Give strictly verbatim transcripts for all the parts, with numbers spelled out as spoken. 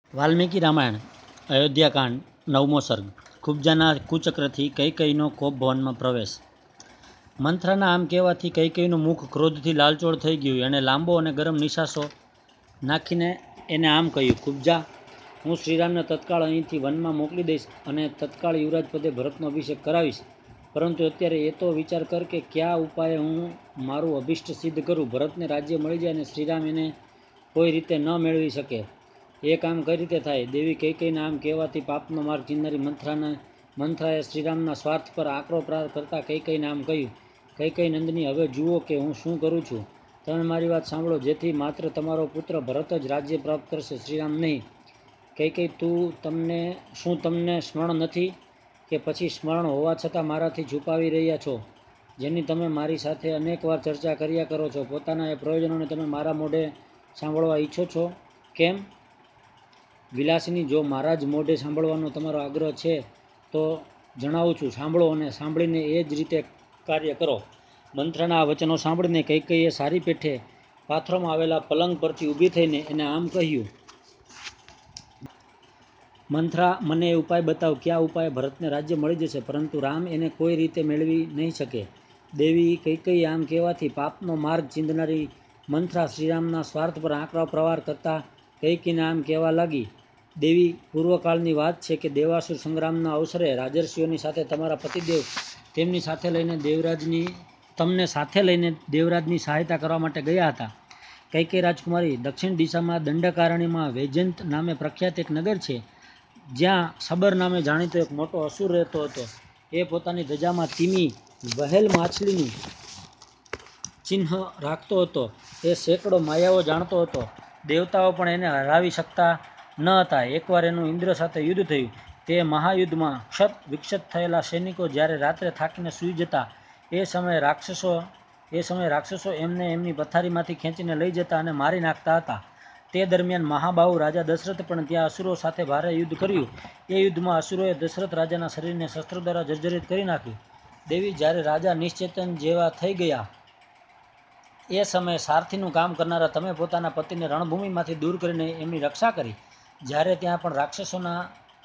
વાલ્મીકી રામાયણ અયોધ્યાકાંડ નવમો સર્ગ કુબ્જાના કુચક્રથી કૈકેયીનો કોપ ભવનમાં પ્રવેશ. મંથરાના આમ કહેવાથી કૈકેયીનું મુખ ક્રોધથી લાલચોળ થઈ ગયું. એણે લાંબો અને ગરમ નિશાસો નાખીને એને આમ કહ્યું, કુબ્જા, હું શ્રીરામને તત્કાળ અહીંથી વનમાં મોકલી દઈશ અને તત્કાળ યુવરાજ પદે ભરતનો અભિષેક કરાવીશ. પરંતુ અત્યારે એ તો વિચાર કર કે કયા ઉપાયે હું મારું અભિષ્ટ સિદ્ધ કરું. ભરતને રાજ્ય મળી જાય અને શ્રીરામ એને કોઈ રીતે ન મેળવી શકે. એ કામ કઈ રીતે થાય? દેવી કૈકેયીના આમ કહેવાથી પાપનો માર્ગ ચીંધનારી મંથરાને મંથરાએ શ્રીરામના સ્વાર્થ પર આકરો પ્રહાર કરતા કૈકેયીને આમ કહ્યું, કૈકેયી નંદિની, હવે જુઓ કે હું શું કરું છું. તમે મારી વાત સાંભળો, જેથી માત્ર તમારો પુત્ર ભરત જ રાજ્ય પ્રાપ્ત કરશે, શ્રીરામ નહીં. કૈકેયી, તું તમને શું તમને સ્મરણ નથી કે પછી સ્મરણ હોવા છતાં મારાથી છુપાવી રહ્યા છો? જેની તમે મારી સાથે અનેક વાર ચર્ચા કર્યા કરો છો. પોતાના એ પ્રયોજનોને તમે મારા મોઢે સાંભળવા ઈચ્છો છો કેમ? વિલાસિની, જો મારા જ મોઢે સાંભળવાનો તમારો આગ્રહ છે તો જણાવું છું, સાંભળો અને સાંભળીને એ જ રીતે કાર્ય કરો. મંથરાના આ વચનો સાંભળીને કૈકેયીએ સારી પેઠે પાથરોમાં આવેલા પલંગ પરથી ઊભી થઈને એને આમ કહ્યું, મંથરા, મને એ ઉપાય બતાવ. કયા ઉપાયે ભરતને રાજ્ય મળી જશે, પરંતુ રામ એને કોઈ રીતે મેળવી નહીં શકે. દેવી કૈકેયી આમ કહેવાથી પાપનો માર્ગ ચીંધનારી મંથરા શ્રીરામના સ્વાર્થ પર આકરો પ્રહાર કરતા કૈકેયીને આમ કહેવા લાગી, દેવી, પૂર્વકાળની વાત છે કે દેવાસુર સંગ્રામના અવસરે રાજર્ષિઓની સાથે તમારા પતિદેવ તેમની સાથે લઈને દેવરાજની તમને સાથે લઈને દેવરાજની સહાયતા કરવા માટે ગયા હતા. કૈકેયી રાજકુમારી, દક્ષિણ દિશામાં દંડકારણ્યમાં વૈજયંત નામે પ્રખ્યાત એક નગર છે, જ્યાં સબર નામે જાણીતો એક મોટો અસુર રહેતો હતો. એ પોતાની ધજામાં તીમી વહેલ માછલીનું ચિહ્ન રાખતો હતો. એ સેંકડો માયાઓ જાણતો હતો. દેવતાઓ પણ એને હરાવી શકતા ન હતા. એકવાર એનું ઇન્દ્ર સાથે યુદ્ધ થયું. તે મહાયુદ્ધમાં ક્ષત વિક્ષત થયેલા સૈનિકો જ્યારે રાત્રે થાકીને સૂઈ જતા, એ સમયે રાક્ષસો એ સમયે રાક્ષસો એમને એમની પથારીમાંથી ખેંચીને લઈ જતા અને મારી નાખતા હતા. તે દરમિયાન મહાબાહુ રાજા દશરથે પણ ત્યાં અસુરો સાથે ભારે યુદ્ધ કર્યું. એ યુદ્ધમાં અસુરોએ દશરથ રાજાના શરીરને શસ્ત્રો દ્વારા જર્જરિત કરી નાખ્યું. દેવી, જ્યારે રાજા નિશ્ચેતન જેવા થઈ ગયા, એ સમયે સારથીનું કામ કરનારા તમે પોતાના પતિને રણભૂમિમાંથી દૂર કરીને એમની રક્ષા કરી. જ્યારે ત્યાં પણ રાક્ષસોના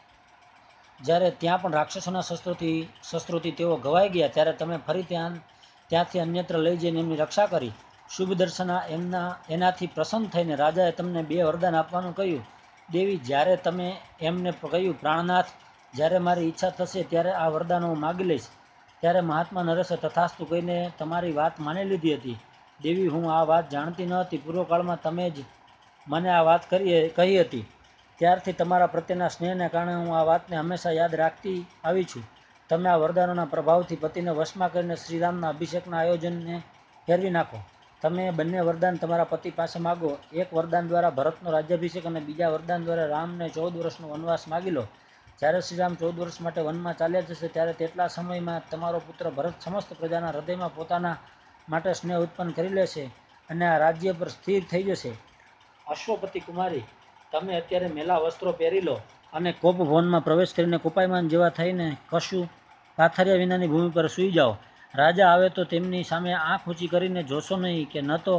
જ્યારે ત્યાં પણ રાક્ષસોના શસ્ત્રોથી શસ્ત્રોથી તેઓ ઘવાઈ ગયા, ત્યારે તમે ફરી ત્યાં ત્યાંથી અન્યત્ર લઈ જઈને એમની રક્ષા કરી. શુભદર્શના એમના એનાથી પ્રસન્ન થઈને રાજાએ તમને બે વરદાન આપવાનું કહ્યું. દેવી, જ્યારે તમે એમને કહ્યું, પ્રાણનાથ, જ્યારે મારી ઈચ્છા થશે ત્યારે આ વરદાનો હું માગી લઈશ. ત્યારે મહાત્મા નરેશે તથાસ્તુ કહીને તમારી વાત માની લીધી હતી. દેવી, હું આ વાત જાણતી ન હતી. પૂર્વકાળમાં તમે જ મને આ વાત કરી કહી હતી. ત્યારથી તમારા પ્રત્યેના સ્નેહને કારણે હું આ વાતને હંમેશા યાદ રાખતી આવી છું. તમે આ વરદાનોના પ્રભાવથી પતિને વશમાં કરીને શ્રીરામના અભિષેકના આયોજનને ફેરવી નાખો. તમે બંને વરદાન તમારા પતિ પાસે માગો. એક વરદાન દ્વારા ભરતનો રાજ્યાભિષેક અને બીજા વરદાન દ્વારા રામને ચૌદ વર્ષનો વનવાસ માગી લો. જ્યારે શ્રીરામ ચૌદ વર્ષ માટે વનમાં ચાલ્યા જશે, ત્યારે તેટલા સમયમાં તમારો પુત્ર ભરત સમસ્ત પ્રજાના હૃદયમાં પોતાના માટે સ્નેહ ઉત્પન્ન કરી લેશે અને આ રાજ્ય પર સ્થિર થઈ જશે. અશ્વપતિ કુમારી, તમે અત્યારે મેલા વસ્ત્રો પહેરી લો અને કોપભવનમાં પ્રવેશ કરીને કોપાયમાન જેવા થઈને કશું પાથર્યા વિનાની ભૂમિ પર સૂઈ જાઓ. રાજા આવે તો તેમની સામે આંખ ઊંચી કરીને જોશો નહીં કે ન તો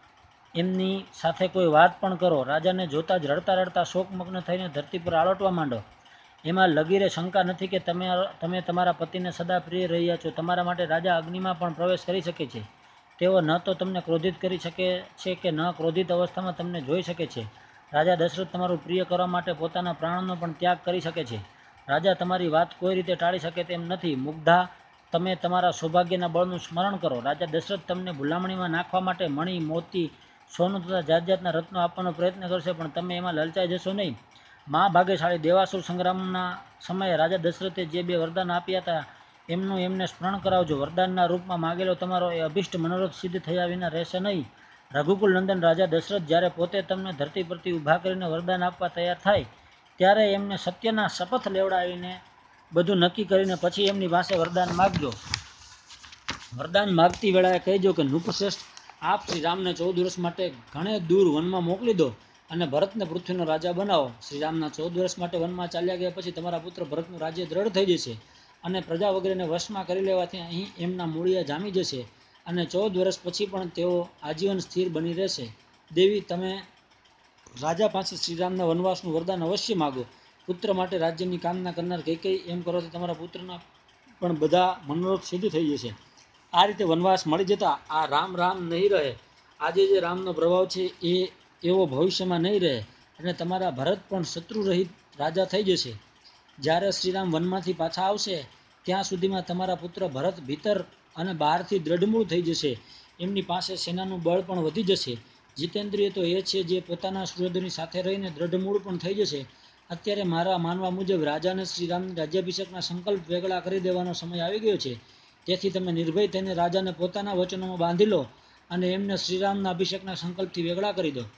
એમની સાથે કોઈ વાત પણ કરો. રાજાને જોતા જ રડતા રડતા શોકમગ્ન થઈને ધરતી પર આળોટવા માંડો. એમાં લગીરે શંકા નથી કે તમે તમે તમારા પતિને સદા પ્રિય રહ્યા છો. તમારા માટે રાજા અગ્નિમાં પણ પ્રવેશ કરી શકે છે. તેઓ ન તો તમને ક્રોધિત કરી શકે છે કે ન ક્રોધિત અવસ્થામાં તમને જોઈ શકે છે. રાજા દશરથ તમારું પ્રિય કરવા માટે પોતાના પ્રાણનો પણ ત્યાગ કરી શકે છે. રાજા તમારી વાત કોઈ રીતે ટાળી શકે તેમ નથી. મુગ્ધા, તમે તમારા સૌભાગ્યના બળનું સ્મરણ કરો. રાજા દશરથ તમને ભૂલામણીમાં નાખવા માટે મણિ, મોતી, સોનું તથા જાત જાતના રત્નો આપવાનો પ્રયત્ન કરશે, પણ તમે એમાં લલચાઈ જશો નહીં. મહાભાગ્યશાળી દેવાસુર સંગ્રામના સમયે રાજા દશરથે જે બે વરદાન આપ્યા હતા, એમનું એમને સ્મરણ કરાવજો. વરદાનના રૂપમાં માગેલો તમારો એ અભિષ્ટ મનોરથ સિદ્ધ થયા વિના રહેશે નહીં. રઘુકુલ નંદન રાજા દશરથ જ્યારે પોતે તમને ધરતી પરથી ઊભા કરીને વરદાન આપવા તૈયાર થાય, ત્યારે એમને સત્યના શપથ લેવડાવીને બધું નક્કી કરીને પછી એમની પાસે વરદાન માગજો. વરદાન માગતી વેળાએ કહેજો કે નૃપશ્રેષ્ઠ, આપ શ્રીરામને ચૌદ વર્ષ માટે ઘણે દૂર વનમાં મોકલી દો અને ભરતને પૃથ્વીનો રાજા બનાવો. શ્રીરામના ચૌદ વર્ષ માટે વનમાં ચાલ્યા ગયા પછી તમારા પુત્ર ભરતનું રાજ્ય દ્રઢ થઈ જશે અને પ્રજા વગેરેને વશમાં કરી લેવાથી અહીં એમના મૂળિયા જામી જશે અને ચૌદ વર્ષ પછી પણ તેઓ આજીવન સ્થિર બની રહેશે. દેવી, તમે રાજા પાસે શ્રીરામના વનવાસનું વરદાન અવશ્ય માગો. પુત્ર માટે રાજ્યની કામના કરનાર કૈકેયી, એમ કરો તો તમારા પુત્રના પણ બધા મનોરથ સિદ્ધ થઈ જશે. આ રીતે વનવાસ મળી જતા આ રામ રામ નહીં રહે. આજે જે રામનો પ્રભાવ છે એ એવો ભવિષ્યમાં નહીં રહે, અને તમારા ભરત પણ શત્રુરહિત રાજા થઈ જશે. જ્યારે શ્રીરામ વનમાંથી પાછા આવશે ત્યાં સુધીમાં તમારા પુત્ર ભરત ભીતર અને બહારથી દ્રઢમૂળ થઈ જશે. એમની પાસે સેનાનું બળ પણ વધી જશે. જીતેન્દ્રિય તો એ છે જે પોતાના સુહૃદોની સાથે રહીને દ્રઢમૂળ પણ થઈ જશે. અત્યારે મારા માનવા મુજબ રાજાને શ્રીરામની રાજ્યાભિષેકના સંકલ્પ વેગળા કરી દેવાનો સમય આવી ગયો છે. તેથી તમે નિર્ભય થઈને રાજાને પોતાના વચનોમાં બાંધી લો અને એમને શ્રીરામના અભિષેકના સંકલ્પથી વેગળા કરી દો.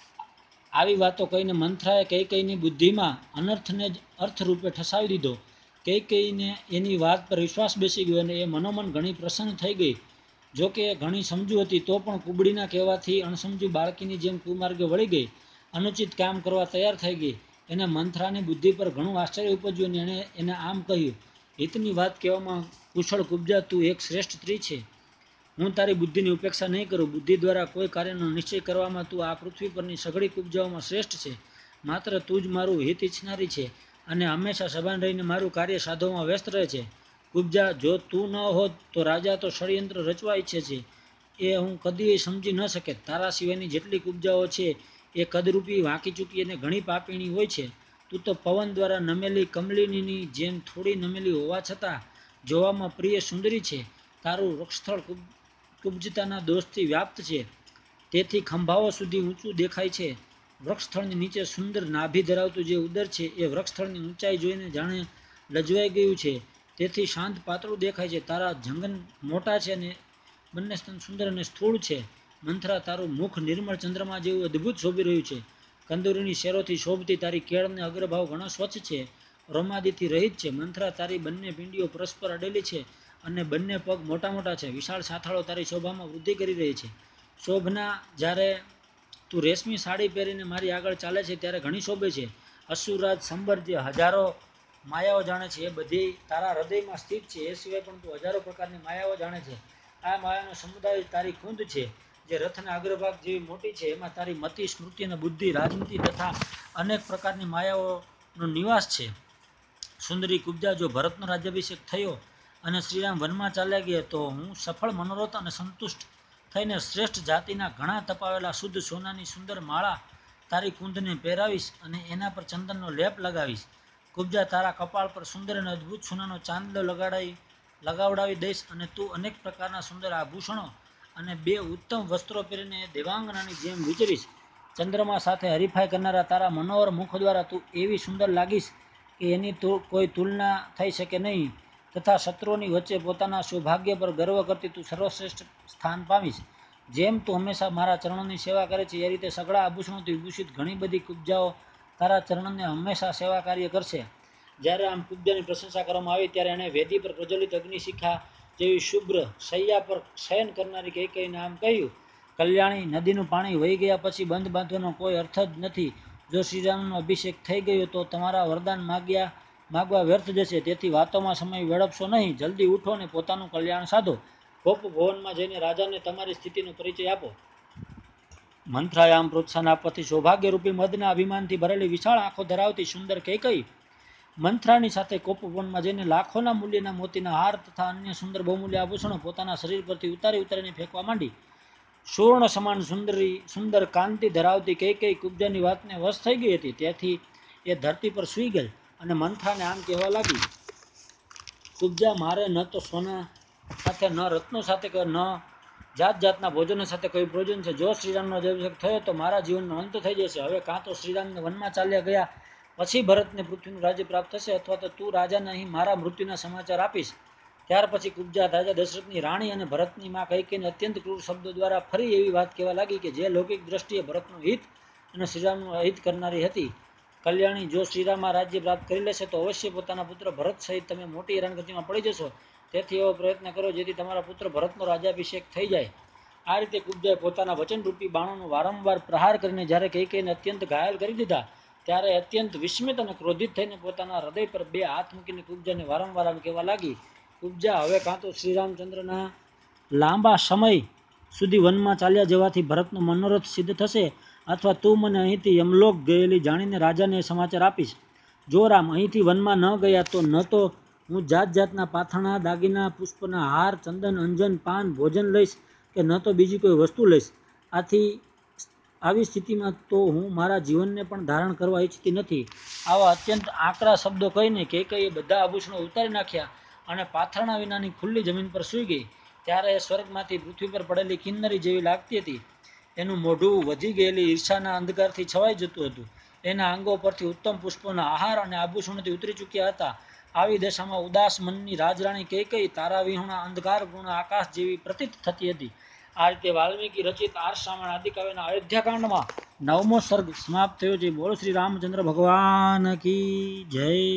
આવી વાતો કહીને મંથરાએ કૈકેયીની બુદ્ધિમાં અનર્થને જ અર્થરૂપે ઠસાવી દીધો. કૈકેયીને એની વાત પર વિશ્વાસ બેસી ગયો અને એ મનોમન ઘણી પ્રસન્ન થઈ ગઈ. જોકે એ ઘણી સમજુ હતી તો પણ કુબડીના કહેવાથી અણસમજુ બાળકીની જેમ કુમાર્ગે વળી ગઈ. અનુચિત કામ કરવા તૈયાર થઈ ગઈ. એને મંથરાની બુદ્ધિ પર ઘણું આશ્ચર્ય ઉપજ્યું અને એણે એને આમ કહ્યું, હિતની વાત કહેવામાં કુશળ કુબ્જા, તું એક શ્રેષ્ઠ સ્ત્રી છે. હું તારી બુદ્ધિની ઉપેક્ષા નહીં કરું. બુદ્ધિ દ્વારા કોઈ કાર્યનો નિશ્ચય કરવામાં તું આ પૃથ્વી પરની સઘળી કુબ્જાઓમાં શ્રેષ્ઠ છે. માત્ર તું જ મારું હિત ઈચ્છનારી છે અને હંમેશા સભાન રહીને મારું કાર્ય સાધવામાં વ્યસ્ત રહે છે. કુબ્જા, જો તું ન હોત તો રાજા તો ષડયંત્ર રચવા ઈચ્છે છે. એ હું કદી સમજી ન શકે. તારા સિવાયની જેટલી કુબ્જાઓ છે એ કદરૂપી, વાંકીચૂકી અને ઘણી પાપીણી હોય છે. તું તો પવન દ્વારા નમેલી કમલિનીની જેમ થોડી નમેલી હોવા છતાં જોવામાં પ્રિય સુંદરી છે. તારું વક્ષસ્થળ કુબ્જતાના દોષથી વ્યાપ્ત છે, તેથી ખંભાઓ સુધી ઊંચું દેખાય છે. વક્ષસ્થળની નીચે સુંદર નાભી ધરાવતું જે ઉદર છે એ વક્ષસ્થળની ઊંચાઈ જોઈને જાણે લજવાઈ ગયું છે, તેથી શાંત પાતળું દેખાય છે. તારા જંગન મોટા છે અને બંને સ્તન સુંદર અને સ્થૂળ છે. મંથરા, તારું મુખ નિર્મળ ચંદ્રમા જેવું અદ્ભુત શોભી રહ્યું છે. કંદોરીની શેરોથી શોભતી તારી કેળને અગ્રભાવ ઘણો સ્વચ્છ છે, રોમાદીથી રહિત છે. મંથરા, તારી બંને પિંડીઓ પરસ્પર અડેલી છે અને બંને પગ મોટા મોટા છે. વિશાળ સાથાળો તારી શોભામાં વૃદ્ધિ કરી રહી છે. શોભના, જ્યારે તું રેશમી સાડી પહેરીને મારી આગળ ચાલે છે ત્યારે ઘણી શોભે છે. અસુરરાજ સંબર જે હજારો માયાઓ જાણે છે એ બધી તારા હૃદયમાં સ્થિત છે. એ સિવાય પણ તું હજારો પ્રકારની માયાઓ જાણે છે. આ માયાનો સમુદાય તારી કુંદ છે, જે રથના અગ્રભાગ જેવી મોટી છે. એમાં તારી મતિ, સ્મૃતિ અને બુદ્ધિ, રાજનીતિ તથા અનેક પ્રકારની માયાઓનો નિવાસ છે. સુંદરી કુબ્જા, જો ભરતનો રાજ્યાભિષેક થયો અને શ્રીરામ વનમાં ચાલ્યા ગયા તો હું સફળ મનોરથ અને સંતુષ્ટ થઈને શ્રેષ્ઠ જાતિના ઘણા તપાવેલા શુદ્ધ સોનાની સુંદર માળા તારી કુંધને પહેરાવીશ અને એના પર ચંદનનો લેપ લગાવીશ. કુબ્જા, તારા કપાળ પર સુંદર અને અદ્ભુત સોનાનો ચાંદલો લગાડાઈ લગાવડાવી દઈશ અને તું અનેક પ્રકારના સુંદર આભૂષણો અને બે ઉત્તમ વસ્ત્રો પહેરીને દેવાંગનાની જેમ વિચરીશ. ચંદ્રમા સાથે હરીફાઈ કરનારા તારા મનોહર મુખ દ્વારા તું એવી સુંદર લાગીશ કે એની કોઈ તુલના થઈ શકે નહીં, તથા શત્રુઓની વચ્ચે પોતાના સૌભાગ્ય પર ગર્વ કરતી તું સર્વશ્રેષ્ઠ સ્થાન પામીશ. જેમ તું હંમેશા મારા ચરણોની સેવા કરે છે એ રીતે સઘળા આભૂષણોથી વિભૂષિત ઘણી બધી કુબ્જાઓ તારા ચરણને હંમેશા સેવા કાર્ય કરશે. જ્યારે આમ કુબ્જાની પ્રશંસા કરવામાં આવી ત્યારે એણે વેદી પર પ્રજ્વલિત અગ્નિશિખા જેવી શુભ્ર શૈયા પર શયન કરનારી કૈકેયીને આમ કહ્યું, કલ્યાણી, નદીનું પાણી વહી ગયા પછી બંધ બાંધવાનો કોઈ અર્થ જ નથી. જો શ્રીરામનો અભિષેક થઈ ગયો તો તમારા વરદાન માગ્યા માગવા વ્યર્થ જશે. તેથી વાતોમાં સમય વેડફશો નહીં. જલ્દી ઉઠો અને પોતાનું કલ્યાણ સાધો. કોપ ભવનમાં જઈને રાજાને તમારી સ્થિતિનો પરિચય આપો. મંથરાએ આમ પ્રોત્સાહન આપવાથી સૌભાગ્યરૂપી મદના અભિમાનથી ભરેલી વિશાળ આંખો ધરાવતી સુંદર કૈકેયી મંથરાની સાથે કોપવનમાં જઈને લાખોના મૂલ્યના મોતીના હાર તથા અન્ય સુંદર બહુમૂલ્ય આભૂષણો પોતાના શરીર પરથી ઉતારી ઉતારીને ફેંકવા માંડી. સુવર્ણ સમાન સુંદરી સુંદર કાંતિ ધરાવતી કૈકેયી કુબ્જાની વાતને વશ થઈ ગઈ હતી. તેથી એ ધરતી પર સૂઈ ગઈ અને મંથરાને આમ કહેવા લાગી, કુબ્જા, મારે ન તો સોના સાથે, ન રત્નો સાથે, ન જાત જાતના ભોજનો સાથે કોઈ પ્રયોજન છે. જો શ્રીરામનો અભિષેક થયો તો મારા જીવનનો અંત થઈ જશે. હવે કાં તો શ્રીરામને વનમાં ચાલ્યા ગયા પછી ભરતને પૃથ્વીનું રાજ્ય પ્રાપ્ત થશે, અથવા તો તું રાજાને અહીં મારા મૃત્યુના સમાચાર આપીશ. ત્યાર પછી કુબ્જા રાજા દશરથની રાણી અને ભરતની મા કૈકેયીને અત્યંત ક્રૂર શબ્દો દ્વારા ફરી એવી વાત કહેવા લાગી કે જે લૌકિક દ્રષ્ટિએ ભરતનું હિત અને શ્રીરામનું અહિત કરનારી હતી. કલ્યાણી, જો શ્રીરામ આ રાજ્ય પ્રાપ્ત કરી લેશે તો અવશ્ય પોતાના પુત્ર ભરત સહિત તમે મોટી હેરાનગતિમાં પડી જશો. તેથી એવો પ્રયત્ન કરો જેથી તમારા પુત્ર ભરતનો રાજ્યાભિષેક થઈ જાય. આ રીતે કુબ્જાએ પોતાના વચનરૂપી બાણોનો વારંવાર પ્રહાર કરીને જ્યારે કૈકેયીને અત્યંત ઘાયલ કરી દીધા ત્યારે અત્યંત વિસ્મિત અને ક્રોધિત થઈને પોતાના હૃદય પર બે હાથ મૂકીને કુબ્જાને વારંવાર આમ કહેવા લાગી, કુબ્જા, હવે કાં તો શ્રીરામચંદ્રના લાંબા સમય સુધી વનમાં ચાલ્યા જવાથી ભરતનો મનોરથ સિદ્ધ થશે, અથવા તું મને અહીંથી યમલોક ગયેલી જાણીને રાજાને સમાચાર આપીશ. જો રામ અહીંથી વનમાં ન ગયા તો ન તો હું જાત જાતના પાથરણા, દાગીના, પુષ્પના હાર, ચંદન, અંજન, પાન, ભોજન લઈશ કે ન તો બીજી કોઈ વસ્તુ લઈશ. આથી આવી સ્થિતિમાં તો હું મારા જીવનને પણ ધારણ કરવા ઈચ્છતી નથી. આવા અત્યંત આકરા શબ્દો કહીને કૈકેયીએ બધા આભૂષણો ઉતારી નાખ્યા અને પાથરણા વિનાની ખુલ્લી જમીન પર સૂઈ ગઈ. ત્યારે એ સ્વર્ગમાંથી પૃથ્વી પર પડેલી કિન્નરી જેવી લાગતી હતી. એનું મોઢું વધી ગયેલી ઈર્ષાના અંધકારથી છવાઈ જતું હતું. એના અંગો પરથી ઉત્તમ પુષ્પોના આહાર અને આભૂષણોથી ઉતરી ચૂક્યા હતા. આવી દશામાં ઉદાસ મનની રાજરાણી કૈકેયી તારા વિહોણા અંધકારપૂર્ણ આકાશ જેવી પ્રતીત થતી હતી. આ રીતે વાલ્મીકી રચિત આર્ષ રામાયણ આદિકાવ્યના અયોધ્યાકાંડમાં નવમો સર્ગ સમાપ્ત થયો છે. બોલો શ્રી રામચંદ્ર ભગવાન કી જય.